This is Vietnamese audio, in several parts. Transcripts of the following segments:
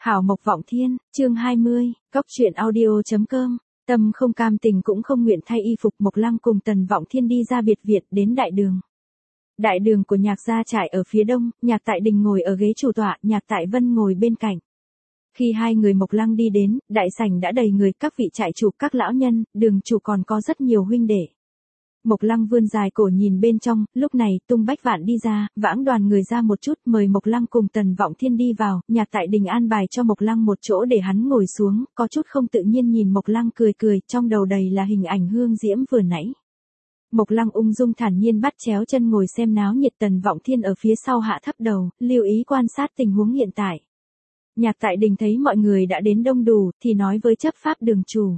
Hảo Mộc Vọng Thiên, chương 20, Cóc truyện audio.com. Tâm không cam tình cũng không nguyện thay y phục, Mộc Lăng cùng Tần Vọng Thiên đi ra biệt viện đến đại đường. Đại đường của Nhạc gia trại ở phía đông, Nhạc Tại Đình ngồi ở ghế chủ tọa, Nhạc Tại Vân ngồi bên cạnh. Khi hai người Mộc Lăng đi đến, đại sảnh đã đầy người, các vị trại chủ, các lão nhân, đường chủ còn có rất nhiều huynh đệ. Mộc Lăng vươn dài cổ nhìn bên trong, lúc này Tung Bách Vạn đi ra, vãng đoàn người ra một chút, mời Mộc Lăng cùng Tần Vọng Thiên đi vào. Nhạc Tại Đình an bài cho Mộc Lăng một chỗ để hắn ngồi xuống, có chút không tự nhiên nhìn Mộc Lăng cười cười, trong đầu đầy là hình ảnh Hương Diễm vừa nãy. Mộc Lăng ung dung thản nhiên bắt chéo chân ngồi xem náo nhiệt, Tần Vọng Thiên ở phía sau hạ thấp đầu, lưu ý quan sát tình huống hiện tại. Nhạc Tại Đình thấy mọi người đã đến đông đủ, thì nói với chấp pháp đường chủ.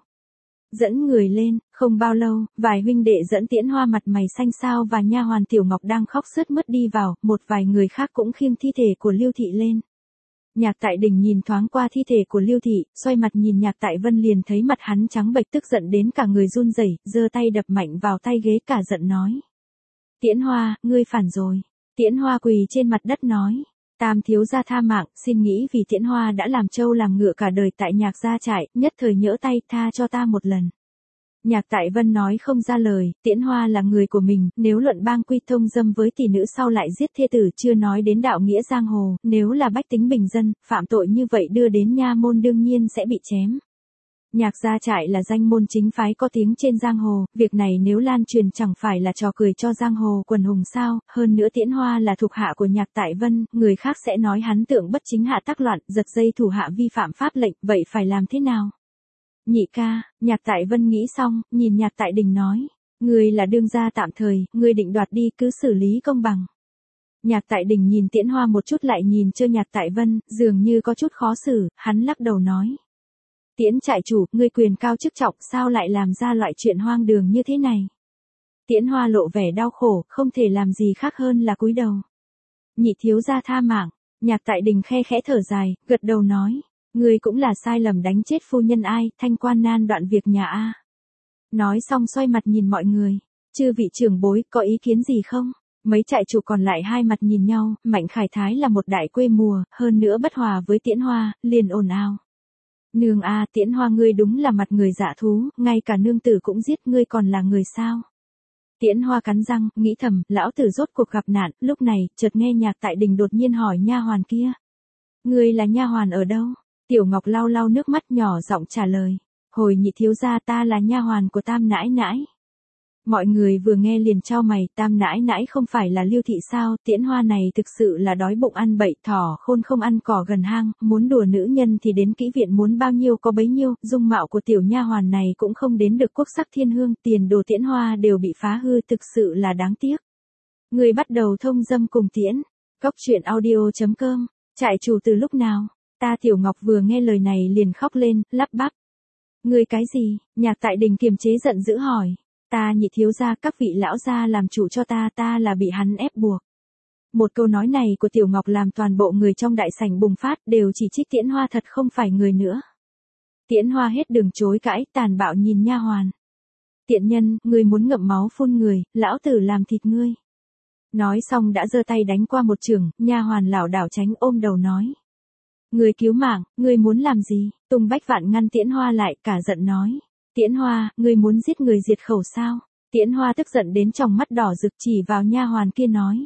Dẫn người lên, không bao lâu, vài huynh đệ dẫn Tiễn Hoa mặt mày xanh xao và nha hoàn Tiểu Ngọc đang khóc sướt mướt đi vào, một vài người khác cũng khiêng thi thể của Lưu Thị lên. Nhạc Tại Đình nhìn thoáng qua thi thể của Lưu Thị, xoay mặt nhìn Nhạc Tại Vân liền thấy mặt hắn trắng bệch, tức giận đến cả người run rẩy, giơ tay đập mạnh vào tay ghế, cả giận nói. Tiễn Hoa, ngươi phản rồi. Tiễn Hoa quỳ trên mặt đất nói. Tam thiếu gia tha mạng, xin nghĩ vì Tiễn Hoa đã làm trâu làm ngựa cả đời tại Nhạc gia trại, nhất thời nhỡ tay, tha cho ta một lần. Nhạc Tại Vân nói không ra lời, Tiễn Hoa là người của mình, nếu luận bang quy thông dâm với tỷ nữ sau lại giết thê tử, chưa nói đến đạo nghĩa giang hồ, nếu là bách tính bình dân, phạm tội như vậy đưa đến nha môn đương nhiên sẽ bị chém. Nhạc gia trại là danh môn chính phái có tiếng trên giang hồ, việc này nếu lan truyền chẳng phải là trò cười cho giang hồ quần hùng sao, hơn nữa Tiễn Hoa là thuộc hạ của Nhạc Tại Vân, người khác sẽ nói hắn tượng bất chính hạ tác loạn, giật dây thủ hạ vi phạm pháp lệnh, vậy phải làm thế nào? Nhị ca, Nhạc Tại Vân nghĩ xong, nhìn Nhạc Tại Đình nói, ngươi là đương gia tạm thời, ngươi định đoạt đi, cứ xử lý công bằng. Nhạc Tại Đình nhìn Tiễn Hoa một chút lại nhìn cho Nhạc Tại Vân, dường như có chút khó xử, hắn lắc đầu nói. Tiễn trại chủ, ngươi quyền cao chức trọng, sao lại làm ra loại chuyện hoang đường như thế này? Tiễn Hoa lộ vẻ đau khổ, không thể làm gì khác hơn là cúi đầu. Nhị thiếu gia tha mạng, Nhạc Tại Đình khe khẽ thở dài, gật đầu nói, ngươi cũng là sai lầm đánh chết phu nhân ai, thanh quan nan đoạn việc nhà a. Nói xong xoay mặt nhìn mọi người, chư vị trưởng bối, có ý kiến gì không? Mấy trại chủ còn lại hai mặt nhìn nhau, Mạnh Khải Thái là một đại quê mùa, hơn nữa bất hòa với Tiễn Hoa, liền ồn ào. Nương a, Tiễn Hoa ngươi đúng là mặt người dạ thú, ngay cả nương tử cũng giết, ngươi còn là người sao? Tiễn Hoa cắn răng, nghĩ thầm, lão tử rốt cuộc gặp nạn, lúc này, chợt nghe Nhạc Tại Đình đột nhiên hỏi nha hoàn kia. Ngươi là nha hoàn ở đâu? Tiểu Ngọc lau lau nước mắt nhỏ giọng trả lời. Hồi nhị thiếu gia, ta là nha hoàn của Tam nãi nãi. Mọi người vừa nghe liền chau mày, Tam nãi nãi không phải là Lưu Thị sao? Tiễn Hoa này thực sự là đói bụng ăn bậy, thỏ khôn không ăn cỏ gần hang, muốn đùa nữ nhân thì đến kỹ viện muốn bao nhiêu có bấy nhiêu, dung mạo của tiểu nha hoàn này cũng không đến được quốc sắc thiên hương, tiền đồ Tiễn Hoa đều bị phá hư, thực sự là đáng tiếc. Người bắt đầu thông dâm cùng Tiễn. Cóc truyện audio.com. Trại chủ từ lúc nào? Ta Tiểu Ngọc vừa nghe lời này liền khóc lên, lắp bắp. Ngươi cái gì? Nhạc Tại Đình kiềm chế giận dữ hỏi. Ta nhị thiếu gia, các vị lão gia làm chủ cho ta là bị hắn ép buộc. Một câu nói này của Tiểu Ngọc làm toàn bộ người trong đại sảnh bùng phát, đều chỉ trích Tiễn Hoa thật không phải người nữa. Tiễn Hoa hết đường chối cãi, tàn bạo nhìn nha hoàn. Tiện nhân, ngươi muốn ngậm máu phun người, lão tử làm thịt ngươi. Nói xong đã giơ tay đánh qua một chưởng, nha hoàn lảo đảo tránh, ôm đầu nói. Ngươi cứu mạng, ngươi muốn làm gì? Tung Bách Vạn ngăn Tiễn Hoa lại, cả giận nói. Tiễn Hoa, ngươi muốn giết người diệt khẩu sao? Tiễn Hoa tức giận đến tròng mắt đỏ rực chỉ vào nha hoàn kia nói.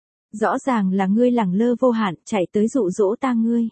Rõ ràng là ngươi lẳng lơ vô hạn, chạy tới dụ dỗ ta ngươi.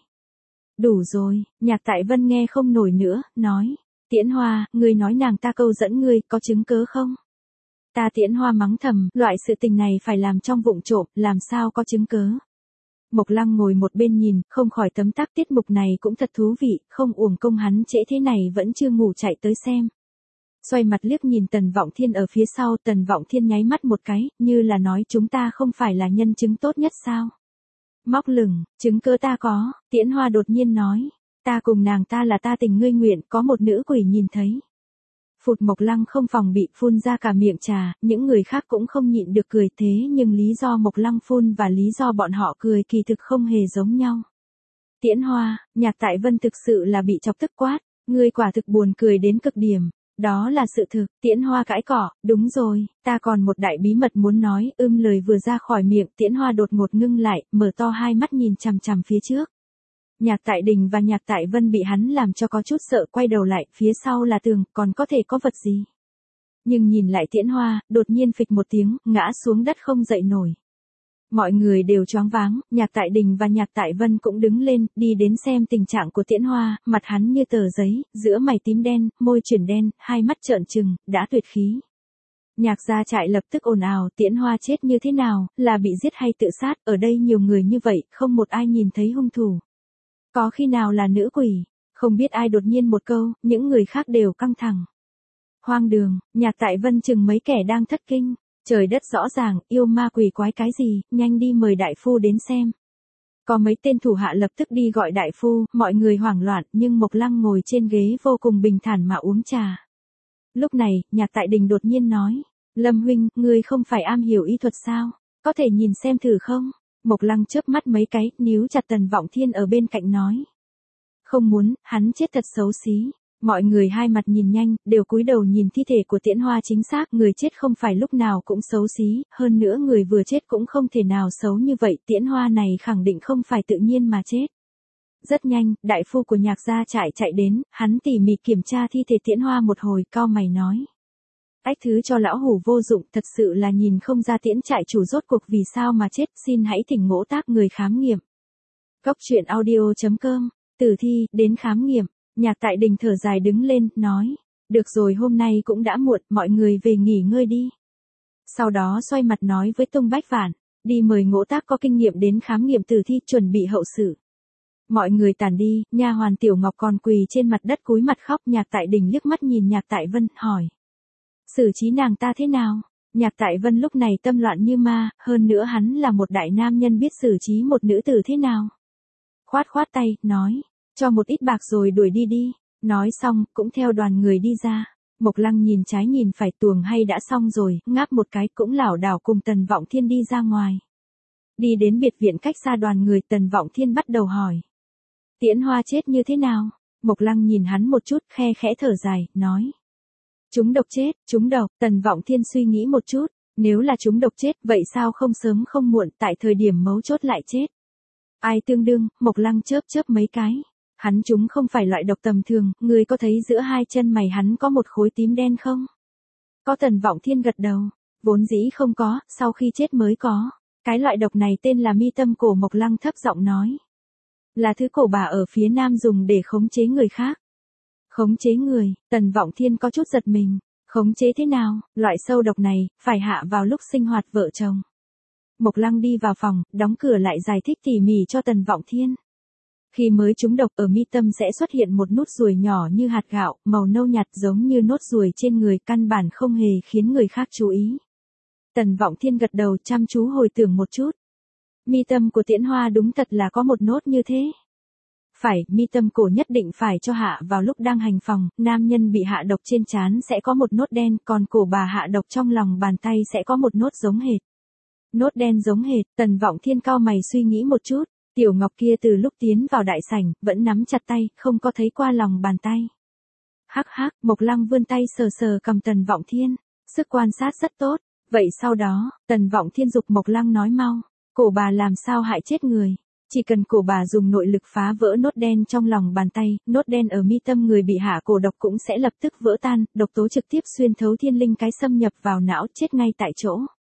Đủ rồi, Nhạc Tại Vân nghe không nổi nữa, nói. Tiễn Hoa, ngươi nói nàng ta câu dẫn ngươi, có chứng cớ không? Ta Tiễn Hoa mắng thầm, loại sự tình này phải làm trong vụng trộm, làm sao có chứng cớ? Mộc Lăng ngồi một bên nhìn, không khỏi tấm tắc, tiết mục này cũng thật thú vị, không uổng công hắn trễ thế này vẫn chưa ngủ chạy tới xem. Xoay mặt liếc nhìn Tần Vọng Thiên ở phía sau, Tần Vọng Thiên nháy mắt một cái, như là nói chúng ta không phải là nhân chứng tốt nhất sao? Móc lửng, chứng cứ ta có, Tiễn Hoa đột nhiên nói, ta cùng nàng ta là ta tình ngươi nguyện, có một nữ quỷ nhìn thấy. Phụt, Mộc Lăng không phòng bị phun ra cả miệng trà, những người khác cũng không nhịn được cười, thế nhưng lý do Mộc Lăng phun và lý do bọn họ cười kỳ thực không hề giống nhau. Tiễn Hoa, Nhạc Tại Vân thực sự là bị chọc tức quát, ngươi quả thực buồn cười đến cực điểm. Đó là sự thực. Tiễn Hoa cãi cỏ, đúng rồi, ta còn một đại bí mật muốn nói, lời vừa ra khỏi miệng, Tiễn Hoa đột ngột ngưng lại, mở to hai mắt nhìn chằm chằm phía trước. Nhạc Tại Đình và Nhạc Tại Vân bị hắn làm cho có chút sợ, quay đầu lại, phía sau là tường, còn có thể có vật gì. Nhưng nhìn lại Tiễn Hoa, đột nhiên phịch một tiếng, ngã xuống đất không dậy nổi. Mọi người đều choáng váng, Nhạc Tại Đình và Nhạc Tại Vân cũng đứng lên, đi đến xem tình trạng của Tiễn Hoa, mặt hắn như tờ giấy, giữa mày tím đen, môi chuyển đen, hai mắt trợn trừng, đã tuyệt khí. Nhạc gia trại lập tức ồn ào, Tiễn Hoa chết như thế nào, là bị giết hay tự sát, ở đây nhiều người như vậy, không một ai nhìn thấy hung thủ. Có khi nào là nữ quỷ, không biết ai đột nhiên một câu, những người khác đều căng thẳng. Hoang đường, Nhạc Tại Vân chừng mấy kẻ đang thất kinh, trời đất rõ ràng, yêu ma quỷ quái cái gì, nhanh đi mời đại phu đến xem. Có mấy tên thủ hạ lập tức đi gọi đại phu, mọi người hoảng loạn, nhưng Mộc Lăng ngồi trên ghế vô cùng bình thản mà uống trà. Lúc này, Nhạc Tại Đình đột nhiên nói, Lâm huynh, ngươi không phải am hiểu y thuật sao, có thể nhìn xem thử không? Mộc Lăng chớp mắt mấy cái, níu chặt Tần Vọng Thiên ở bên cạnh nói. Không muốn, hắn chết thật xấu xí. Mọi người hai mặt nhìn nhanh, đều cúi đầu nhìn thi thể của Tiễn Hoa chính xác, người chết không phải lúc nào cũng xấu xí, hơn nữa người vừa chết cũng không thể nào xấu như vậy, Tiễn Hoa này khẳng định không phải tự nhiên mà chết. Rất nhanh, đại phu của Nhạc gia trại chạy đến, hắn tỉ mỉ kiểm tra thi thể Tiễn Hoa một hồi, cau mày nói. Ách thứ cho lão hủ vô dụng, thật sự là nhìn không ra Tiễn trại chủ rốt cuộc vì sao mà chết, xin hãy thỉnh Ngỗ Tác người khám nghiệm. Góc truyện audio.com, tử thi, đến khám nghiệm. Nhạc Tại Đình thở dài đứng lên, nói, được rồi hôm nay cũng đã muộn, mọi người về nghỉ ngơi đi. Sau đó xoay mặt nói với Tông Bách Vạn, đi mời Ngỗ Tác có kinh nghiệm đến khám nghiệm tử thi, chuẩn bị hậu sự. Mọi người tản đi, nha hoàn Tiểu Ngọc còn quỳ trên mặt đất cúi mặt khóc, Nhạc Tại Đình liếc mắt nhìn Nhạc Tại Vân, hỏi. Xử trí nàng ta thế nào? Nhạc Tại Vân lúc này tâm loạn như ma, hơn nữa hắn là một đại nam nhân biết xử trí một nữ tử thế nào. Khoát khoát tay, nói. Cho một ít bạc rồi đuổi đi đi. Nói xong, cũng theo đoàn người đi ra. Mộc Lăng nhìn trái nhìn phải, tuồng hay đã xong rồi, ngáp một cái, cũng lảo đảo cùng Tần Vọng Thiên đi ra ngoài. Đi đến biệt viện cách xa đoàn người, Tần Vọng Thiên bắt đầu hỏi. Tiễn Hoa chết như thế nào? Mộc Lăng nhìn hắn một chút, khe khẽ thở dài, nói. Chúng độc chết, chúng độc, Tần Vọng Thiên suy nghĩ một chút, nếu là chúng độc chết, vậy sao không sớm không muộn, tại thời điểm mấu chốt lại chết? Ai tương đương, Mộc Lăng chớp chớp mấy cái. Hắn chúng không phải loại độc tầm thường, người có thấy giữa hai chân mày hắn có một khối tím đen không? Có. Tần Vọng Thiên gật đầu, vốn dĩ không có, sau khi chết mới có. Cái loại độc này tên là mi tâm cổ, Mộc Lăng thấp giọng nói. Là thứ cổ bà ở phía nam dùng để khống chế người khác. Khống chế người, Tần Vọng Thiên có chút giật mình. Khống chế thế nào, loại sâu độc này, phải hạ vào lúc sinh hoạt vợ chồng. Mộc Lăng đi vào phòng, đóng cửa lại giải thích tỉ mỉ cho Tần Vọng Thiên. Khi mới trúng độc ở mi tâm sẽ xuất hiện một nốt ruồi nhỏ như hạt gạo, màu nâu nhạt giống như nốt ruồi trên người, căn bản không hề khiến người khác chú ý. Tần Vọng Thiên gật đầu chăm chú hồi tưởng một chút. Mi tâm của Tiễn Hoa đúng thật là có một nốt như thế. Phải, mi tâm cổ nhất định phải cho hạ vào lúc đang hành phòng, nam nhân bị hạ độc trên trán sẽ có một nốt đen, còn cổ bà hạ độc trong lòng bàn tay sẽ có một nốt giống hệt. Nốt đen giống hệt, Tần Vọng Thiên cau mày suy nghĩ một chút, Tiểu Ngọc kia từ lúc tiến vào đại sảnh, vẫn nắm chặt tay, không có thấy qua lòng bàn tay. Hắc hắc, Mộc Lăng vươn tay sờ sờ cầm Tần Vọng Thiên, sức quan sát rất tốt. Vậy sau đó, Tần Vọng Thiên dục Mộc Lăng nói mau, cổ bà làm sao hại chết người? Chỉ cần cổ bà dùng nội lực phá vỡ nốt đen trong lòng bàn tay, nốt đen ở mi tâm người bị hạ cổ độc cũng sẽ lập tức vỡ tan, độc tố trực tiếp xuyên thấu thiên linh cái xâm nhập vào não, chết ngay tại chỗ.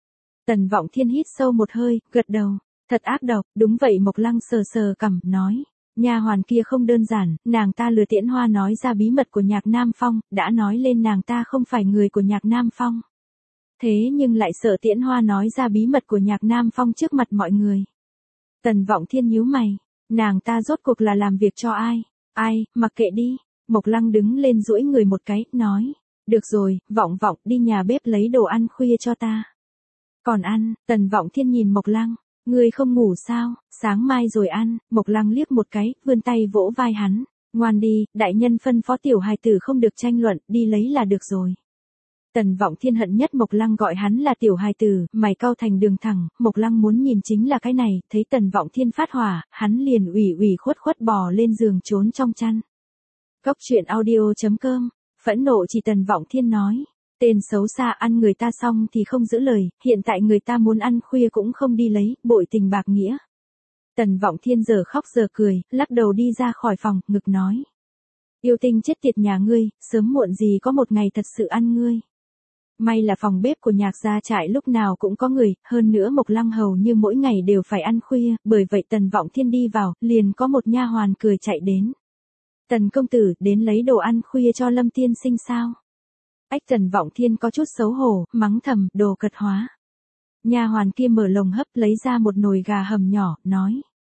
Tần Vọng Thiên hít sâu một hơi, gật đầu, thật ác độc, đúng vậy. Mộc Lăng sờ sờ cằm, nói, nha hoàn kia không đơn giản, nàng ta lừa Tiễn Hoa nói ra bí mật của Nhạc Nam Phong, đã nói lên nàng ta không phải người của Nhạc Nam Phong. Thế nhưng lại sợ Tiễn Hoa nói ra bí mật của Nhạc Nam Phong trước mặt mọi người. Tần Vọng Thiên nhíu mày, nàng ta rốt cuộc là làm việc cho ai? Ai, mặc kệ đi. Mộc Lăng đứng lên duỗi người một cái, nói, được rồi, Vọng Vọng đi nhà bếp lấy đồ ăn khuya cho ta. Còn ăn, Tần Vọng Thiên nhìn Mộc Lăng, ngươi không ngủ sao, sáng mai rồi ăn. Mộc Lăng liếc một cái, vươn tay vỗ vai hắn, ngoan đi, đại nhân phân phó tiểu hài tử không được tranh luận, đi lấy là được rồi. Tần Vọng Thiên hận nhất Mộc Lăng gọi hắn là tiểu hài tử, mày cau thành đường thẳng, Mộc Lăng muốn nhìn chính là cái này, thấy Tần Vọng Thiên phát hỏa, hắn liền ủy khuất bò lên giường trốn trong chăn. Góc truyện audio.com, phẫn nộ chỉ Tần Vọng Thiên nói, tên xấu xa, ăn người ta xong thì không giữ lời, hiện tại người ta muốn ăn khuya cũng không đi lấy, bội tình bạc nghĩa. Tần Vọng Thiên giờ khóc giờ cười, lắc đầu đi ra khỏi phòng, ngực nói. Yêu tinh chết tiệt nhà ngươi, sớm muộn gì có một ngày thật sự ăn ngươi. May là phòng bếp của Nhạc gia trại lúc nào cũng có người, hơn nữa Mộc Lăng hầu như mỗi ngày đều phải ăn khuya, bởi vậy Tần Vọng Thiên đi vào, liền có một nha hoàn cười chạy đến. Tần công tử, đến lấy đồ ăn khuya cho Lâm tiên sinh sao? Ách, Tần Vọng Thiên có chút xấu hổ, mắng thầm, đồ cật hóa. Nha hoàn kia mở lồng hấp lấy ra một nồi gà hầm nhỏ, nói.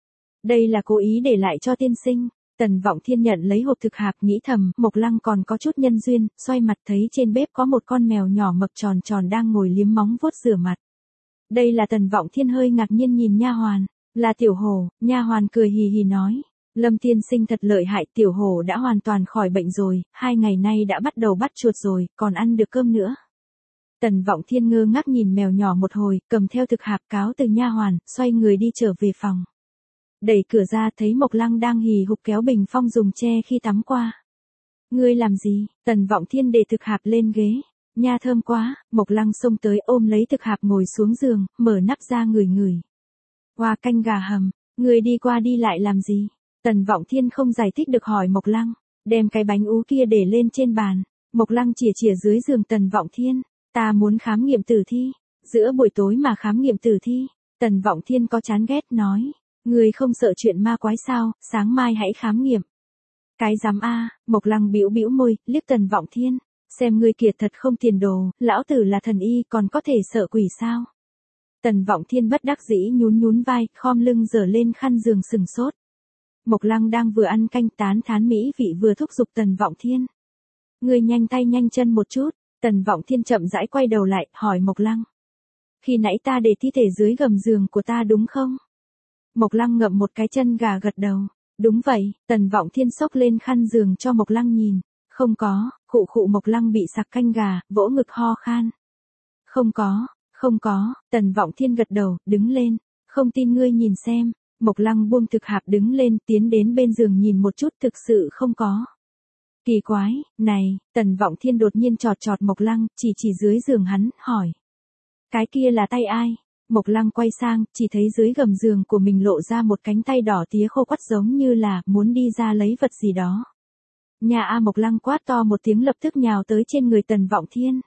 Đây là cố ý để lại cho tiên sinh. Tần Vọng Thiên nhận lấy hộp thực hạp, nghĩ thầm, Mộc Lăng còn có chút nhân duyên, xoay mặt thấy trên bếp có một con mèo nhỏ mập tròn tròn đang ngồi liếm móng vuốt rửa mặt. Đây là Tần Vọng Thiên hơi ngạc nhiên nhìn nha hoàn, là Tiểu Hổ. Nha hoàn cười hì hì nói, Lâm tiên sinh thật lợi hại, Tiểu Hổ đã hoàn toàn khỏi bệnh rồi, 2 ngày nay đã bắt đầu bắt chuột rồi, còn ăn được cơm nữa. Tần Vọng Thiên ngơ ngác nhìn mèo nhỏ một hồi, cầm theo thực hạp cáo từ nha hoàn, xoay người đi trở về phòng. Đẩy cửa ra thấy Mộc Lăng đang hì hục kéo bình phong dùng tre khi tắm qua. Ngươi làm gì? Tần Vọng Thiên để thực hạp lên ghế. Nha thơm quá. Mộc Lăng xông tới ôm lấy thực hạp ngồi xuống giường, mở nắp ra ngửi ngửi. Hoa canh gà hầm, ngươi đi qua đi lại làm gì? Tần Vọng Thiên không giải thích được hỏi Mộc Lăng, đem cái bánh ú kia để lên trên bàn. Mộc Lăng chìa chìa dưới giường Tần Vọng Thiên, ta muốn khám nghiệm tử thi. Giữa buổi tối mà khám nghiệm tử thi. Tần Vọng Thiên có chán ghét nói. Ngươi không sợ chuyện ma quái sao, sáng mai hãy khám nghiệm. Cái dám a, Mộc Lăng bĩu bĩu môi, liếc Tần Vọng Thiên, xem ngươi kiệt thật không tiền đồ, lão tử là thần y còn có thể sợ quỷ sao? Tần Vọng Thiên bất đắc dĩ nhún nhún vai, khom lưng giở lên khăn giường sừng sốt. Mộc Lăng đang vừa ăn canh tán thán mỹ vị vừa thúc giục Tần Vọng Thiên. Ngươi nhanh tay nhanh chân một chút. Tần Vọng Thiên chậm rãi quay đầu lại, hỏi Mộc Lăng. Khi nãy ta để thi thể dưới gầm giường của ta đúng không? Mộc Lăng ngậm một cái chân gà gật đầu. Đúng vậy. Tần Vọng Thiên xốc lên khăn giường cho Mộc Lăng nhìn. Không có. Khụ khụ. Mộc Lăng bị sặc canh gà, vỗ ngực ho khan. Không có, không có. Tần Vọng Thiên gật đầu, đứng lên. Không tin ngươi nhìn xem. Mộc Lăng buông thực hạp đứng lên, tiến đến bên giường nhìn một chút, thực sự không có. Kỳ quái, này. Tần Vọng Thiên đột nhiên chọt chọt Mộc Lăng, chỉ dưới giường hắn, hỏi. Cái kia là tay ai? Mộc Lăng quay sang, chỉ thấy dưới gầm giường của mình lộ ra một cánh tay đỏ tía khô quắt giống như là muốn đi ra lấy vật gì đó. Nhà A. Mộc Lăng quát to một tiếng lập tức nhào tới trên người Tần Vọng Thiên.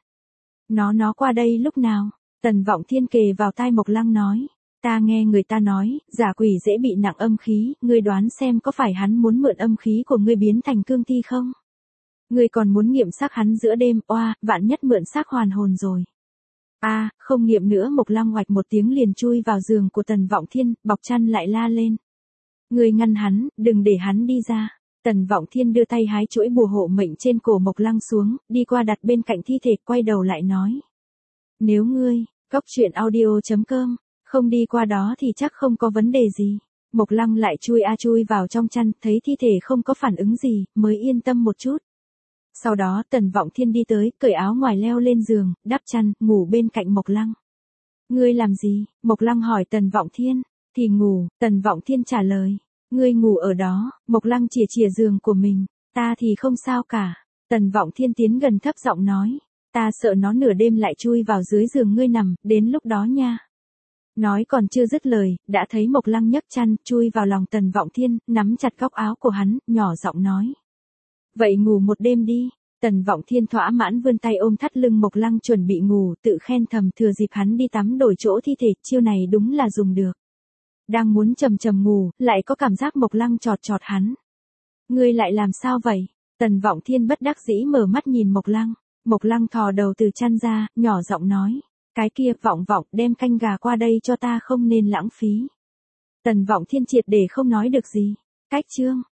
Nó qua đây lúc nào? Tần Vọng Thiên kề vào tai Mộc Lăng nói. Ta nghe người ta nói, giả quỷ dễ bị nặng âm khí, ngươi đoán xem có phải hắn muốn mượn âm khí của ngươi biến thành cương thi không? Ngươi còn muốn nghiệm xác hắn giữa đêm, oa, vạn nhất mượn xác hoàn hồn rồi. A, không nghiệm nữa. Mộc Lăng oạch một tiếng liền chui vào giường của Tần Vọng Thiên, bọc chăn lại la lên. Ngươi ngăn hắn, đừng để hắn đi ra. Tần Vọng Thiên đưa tay hái chuỗi bùa hộ mệnh trên cổ Mộc Lăng xuống, đi qua đặt bên cạnh thi thể, quay đầu lại nói. Nếu ngươi, coctruyện.audio.com, không đi qua đó thì chắc không có vấn đề gì. Mộc Lăng lại chui vào trong chăn, thấy thi thể không có phản ứng gì, mới yên tâm một chút. Sau đó Tần Vọng Thiên đi tới, cởi áo ngoài leo lên giường, đắp chăn, ngủ bên cạnh Mộc Lăng. Ngươi làm gì? Mộc Lăng hỏi Tần Vọng Thiên. Thì ngủ. Tần Vọng Thiên trả lời. Ngươi ngủ ở đó. Mộc Lăng chìa giường của mình. Ta thì không sao cả. Tần Vọng Thiên tiến gần thấp giọng nói. Ta sợ nó nửa đêm lại chui vào dưới giường ngươi nằm, đến lúc đó nha. Nói còn chưa dứt lời, đã thấy Mộc Lăng nhấc chăn, chui vào lòng Tần Vọng Thiên, nắm chặt góc áo của hắn, nhỏ giọng nói. Vậy ngủ một đêm đi. Tần Vọng Thiên thỏa mãn vươn tay ôm thắt lưng Mộc Lăng chuẩn bị ngủ, tự khen thầm thừa dịp hắn đi tắm đổi chỗ thi thể, chiêu này đúng là dùng được. Đang muốn trầm ngủ, lại có cảm giác Mộc Lăng chọt hắn. Ngươi lại làm sao vậy? Tần Vọng Thiên bất đắc dĩ mở mắt nhìn Mộc Lăng. Mộc Lăng thò đầu từ chăn ra, nhỏ giọng nói. Cái kia, Vọng, đem canh gà qua đây cho ta, không nên lãng phí. Tần Vọng Thiên triệt để không nói được gì. Cách chương.